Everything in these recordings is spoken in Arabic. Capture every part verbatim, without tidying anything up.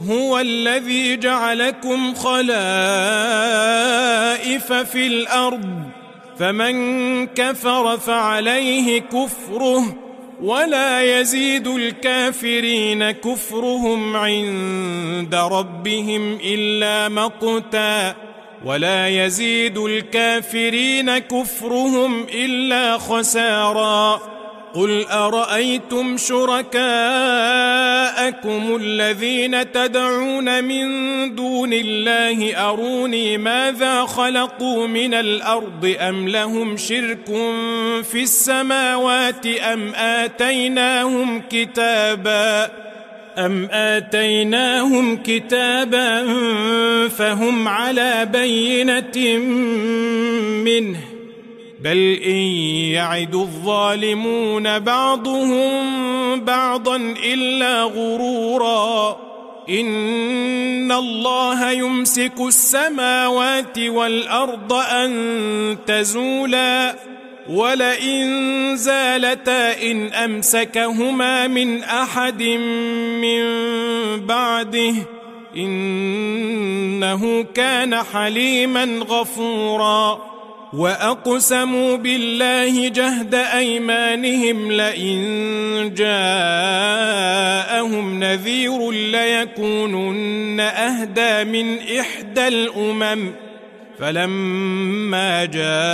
هو الذي جعلكم خلائف في الأرض فمن كفر فعليه كفره ولا يزيد الكافرين كفرهم عند ربهم إلا مقتا ولا يزيد الكافرين كفرهم إلا خسارا قل أرأيتم شركاءكم الذين تدعون من دون الله أروني ماذا خلقوا من الأرض أم لهم شرك في السماوات أم آتيناهم كتابا أم آتيناهم كتابا فهم على بينة منه بل إن يعد الظالمون بعضهم بعضا إلا غرورا إن الله يمسك السماوات والأرض أن تزولا ولئن زالتا إن أمسكهما من أحد من بعده إنه كان حليما غفورا وأقسموا بالله جهد أيمانهم لئن جاءهم نذير ليكونن أهدى من إحدى الأمم فلما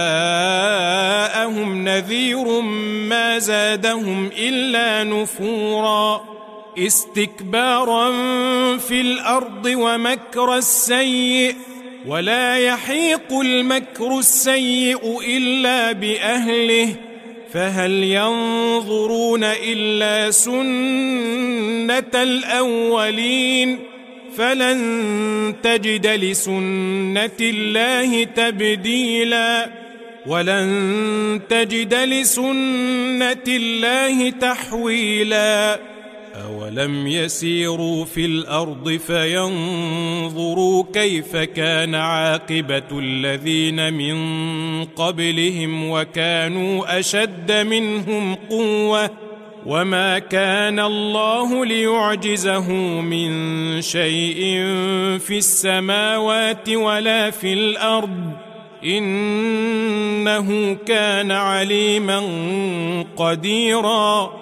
جاءهم نذير ما زادهم إلا نفورا استكبارا في الأرض ومكر السيء ولا يحيق المكر السيء إلا بأهله فهل ينظرون إلا سنة الأولين فلن تجد لسنة الله تبديلا ولن تجد لسنة الله تحويلا أولم يسيروا في الأرض فينظروا كيف كان عاقبة الذين من قبلهم وكانوا أشد منهم قوة وما كان الله ليعجزه من شيء في السماوات ولا في الأرض إنه كان عليما قديرا